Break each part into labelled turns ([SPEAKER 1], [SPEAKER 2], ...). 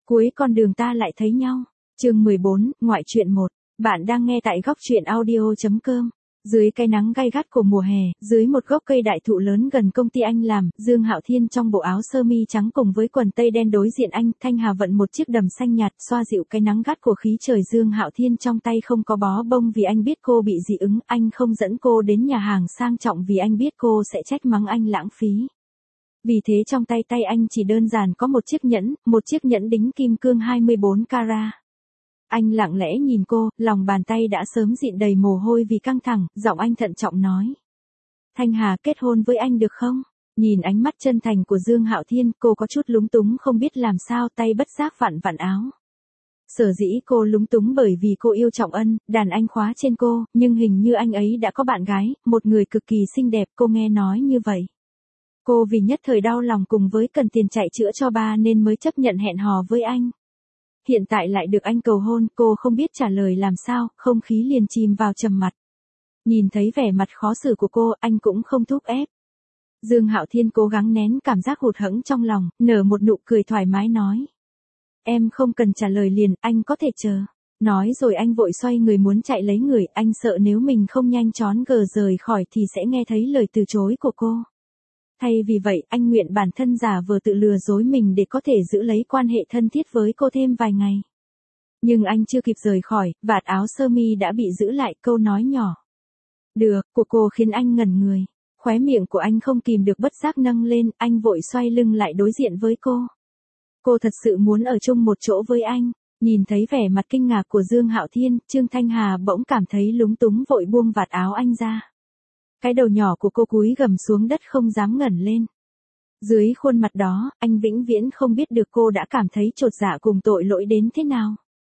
[SPEAKER 1] Cuối con đường ta lại thấy nhau. Chương 14, ngoại truyện 1. Bạn đang nghe tại góc truyện audio.com. Dưới cái nắng gay gắt của mùa hè, dưới một gốc cây đại thụ lớn gần công ty anh làm, Dương Hạo Thiên trong bộ áo sơ mi trắng cùng với quần tây đen đối diện anh, Thanh Hà vận một chiếc đầm xanh nhạt xoa dịu cái nắng gắt của khí trời. Dương Hạo Thiên trong tay không có bó bông vì anh biết cô bị dị ứng, anh không dẫn cô đến nhà hàng sang trọng vì anh biết cô sẽ trách mắng anh lãng phí. Vì thế trong tay anh chỉ đơn giản có một chiếc nhẫn đính kim cương 24 carat. Anh lặng lẽ nhìn cô, lòng bàn tay đã sớm dịn đầy mồ hôi vì căng thẳng, giọng anh thận trọng nói. Thanh Hà, kết hôn với anh được không? Nhìn ánh mắt chân thành của Dương Hạo Thiên, cô có chút lúng túng không biết làm sao, tay bất giác vặn áo. Sở dĩ cô lúng túng bởi vì cô yêu Trọng Ân, đàn anh khóa trên cô, nhưng hình như anh ấy đã có bạn gái, một người cực kỳ xinh đẹp, cô nghe nói như vậy. Cô vì nhất thời đau lòng cùng với cần tiền chạy chữa cho ba nên mới chấp nhận hẹn hò với anh. Hiện tại lại được anh cầu hôn, cô không biết trả lời làm sao, không khí liền chìm vào trầm mặc. Nhìn thấy vẻ mặt khó xử của cô, anh cũng không thúc ép. Dương Hạo Thiên cố gắng nén cảm giác hụt hẫng trong lòng, nở một nụ cười thoải mái nói. Em không cần trả lời liền, anh có thể chờ. Nói rồi anh vội xoay người muốn chạy lấy người, anh sợ nếu mình không nhanh chóng rời khỏi thì sẽ nghe thấy lời từ chối của cô. Thay vì vậy, anh nguyện bản thân giả vờ tự lừa dối mình để có thể giữ lấy quan hệ thân thiết với cô thêm vài ngày. Nhưng anh chưa kịp rời khỏi, vạt áo sơ mi đã bị giữ lại, câu nói nhỏ. Được, của cô khiến anh ngẩn người. Khóe miệng của anh không kìm được bất giác nâng lên, anh vội xoay lưng lại đối diện với cô. Cô thật sự muốn ở chung một chỗ với anh. Nhìn thấy vẻ mặt kinh ngạc của Dương Hạo Thiên, Trương Thanh Hà bỗng cảm thấy lúng túng vội buông vạt áo anh ra. Cái đầu nhỏ của cô cúi gằm xuống đất không dám ngẩng lên. Dưới khuôn mặt đó, anh vĩnh viễn không biết được cô đã cảm thấy chột dạ cùng tội lỗi đến thế nào.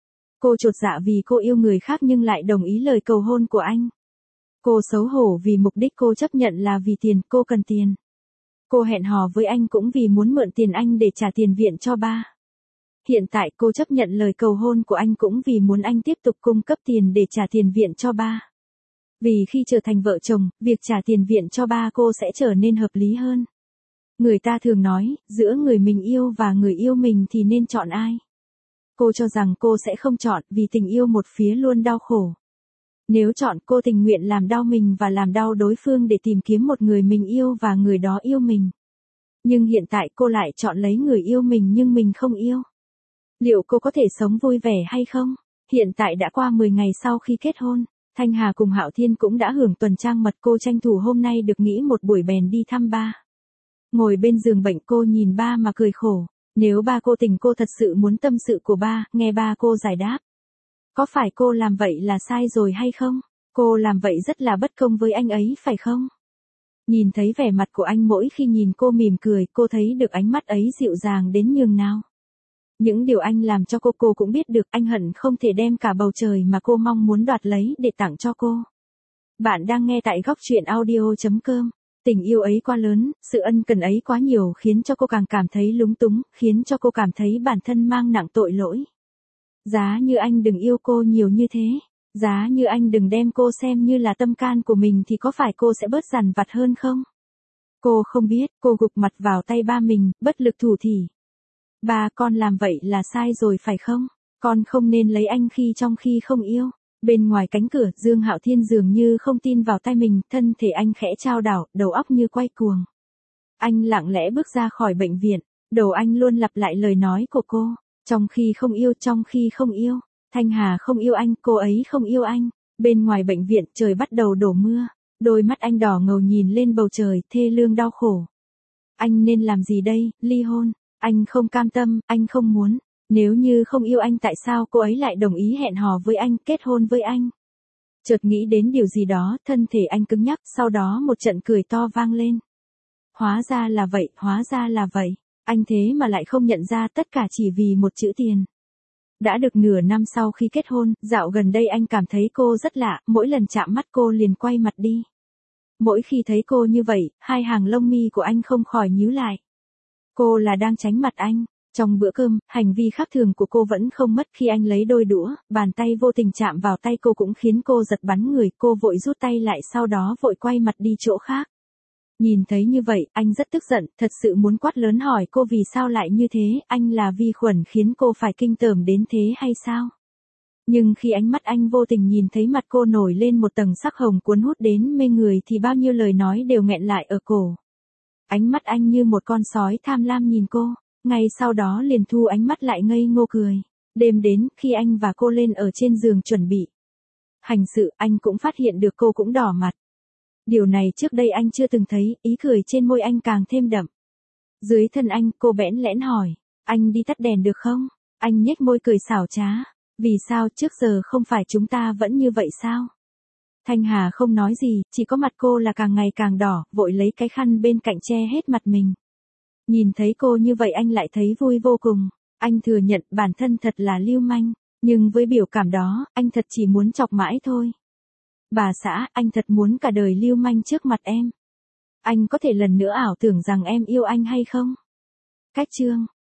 [SPEAKER 1] Cô chột dạ vì cô yêu người khác nhưng lại đồng ý lời cầu hôn của anh. Cô xấu hổ vì mục đích cô chấp nhận là vì tiền, cô cần tiền. Cô hẹn hò với anh cũng vì muốn mượn tiền anh để trả tiền viện cho ba. Hiện tại cô chấp nhận lời cầu hôn của anh cũng vì muốn anh tiếp tục cung cấp tiền để trả tiền viện cho ba. Vì khi trở thành vợ chồng, việc trả tiền viện cho ba cô sẽ trở nên hợp lý hơn. Người ta thường nói, giữa người mình yêu và người yêu mình thì nên chọn ai? Cô cho rằng cô sẽ không chọn vì tình yêu một phía luôn đau khổ. Nếu chọn, cô tình nguyện làm đau mình và làm đau đối phương để tìm kiếm một người mình yêu và người đó yêu mình. Nhưng hiện tại cô lại chọn lấy người yêu mình nhưng mình không yêu. Liệu cô có thể sống vui vẻ hay không? Hiện tại đã qua 10 ngày sau khi kết hôn. Thanh Hà cùng Hạo Thiên cũng đã hưởng tuần trăng mật, cô tranh thủ hôm nay được nghỉ một buổi bèn đi thăm ba. Ngồi bên giường bệnh cô nhìn ba mà cười khổ. Nếu ba cô tình cô thật sự muốn tâm sự của ba, nghe ba cô giải đáp. Có phải cô làm vậy là sai rồi hay không? Cô làm vậy rất là bất công với anh ấy phải không? Nhìn thấy vẻ mặt của anh mỗi khi nhìn cô mỉm cười, cô thấy được ánh mắt ấy dịu dàng đến nhường nào. Những điều anh làm cho cô cũng biết được, anh hận không thể đem cả bầu trời mà cô mong muốn đoạt lấy để tặng cho cô. Bạn đang nghe tại góc truyện audio.com. Tình yêu ấy quá lớn, sự ân cần ấy quá nhiều khiến cho cô càng cảm thấy lúng túng, khiến cho cô cảm thấy bản thân mang nặng tội lỗi. Giá như anh đừng yêu cô nhiều như thế, giá như anh đừng đem cô xem như là tâm can của mình thì có phải cô sẽ bớt dằn vặt hơn không? Cô không biết, cô gục mặt vào tay ba mình, bất lực thủ thỉ. Ba, con làm vậy là sai rồi phải không? Con không nên lấy anh trong khi không yêu. Bên ngoài cánh cửa, Dương Hạo Thiên dường như không tin vào tai mình, thân thể anh khẽ chao đảo, đầu óc như quay cuồng. Anh lặng lẽ bước ra khỏi bệnh viện, đầu anh luôn lặp lại lời nói của cô. Trong khi không yêu. Thanh Hà không yêu anh, cô ấy không yêu anh. Bên ngoài bệnh viện, trời bắt đầu đổ mưa. Đôi mắt anh đỏ ngầu nhìn lên bầu trời, thê lương đau khổ. Anh nên làm gì đây, ly hôn? Anh không cam tâm, anh không muốn. Nếu như không yêu anh tại sao cô ấy lại đồng ý hẹn hò với anh, kết hôn với anh? Chợt nghĩ đến điều gì đó, thân thể anh cứng nhắc, sau đó một trận cười to vang lên. Hóa ra là vậy. Anh thế mà lại không nhận ra, tất cả chỉ vì một chữ tiền. Đã được nửa năm sau khi kết hôn, dạo gần đây anh cảm thấy cô rất lạ, mỗi lần chạm mắt cô liền quay mặt đi. Mỗi khi thấy cô như vậy, hai hàng lông mi của anh không khỏi nhíu lại. Cô là đang tránh mặt anh. Trong bữa cơm, hành vi khác thường của cô vẫn không mất khi anh lấy đôi đũa, bàn tay vô tình chạm vào tay cô cũng khiến cô giật bắn người, cô vội rút tay lại sau đó vội quay mặt đi chỗ khác. Nhìn thấy như vậy, anh rất tức giận, thật sự muốn quát lớn hỏi cô vì sao lại như thế, anh là vi khuẩn khiến cô phải kinh tởm đến thế hay sao? Nhưng khi ánh mắt anh vô tình nhìn thấy mặt cô nổi lên một tầng sắc hồng cuốn hút đến mê người thì bao nhiêu lời nói đều nghẹn lại ở cổ. Ánh mắt anh như một con sói tham lam nhìn cô, ngay sau đó liền thu ánh mắt lại ngây ngô cười. Đêm đến, khi anh và cô lên ở trên giường chuẩn bị hành sự, anh cũng phát hiện được cô cũng đỏ mặt. Điều này trước đây anh chưa từng thấy, ý cười trên môi anh càng thêm đậm. Dưới thân anh, cô bẽn lẽn hỏi, anh đi tắt đèn được không? Anh nhếch môi cười xảo trá. Vì sao trước giờ không phải chúng ta vẫn như vậy sao? Thanh Hà không nói gì, chỉ có mặt cô là càng ngày càng đỏ, vội lấy cái khăn bên cạnh che hết mặt mình. Nhìn thấy cô như vậy anh lại thấy vui vô cùng. Anh thừa nhận bản thân thật là lưu manh, nhưng với biểu cảm đó, anh thật chỉ muốn chọc mãi thôi. Bà xã, anh thật muốn cả đời lưu manh trước mặt em. Anh có thể lần nữa ảo tưởng rằng em yêu anh hay không? Cách chương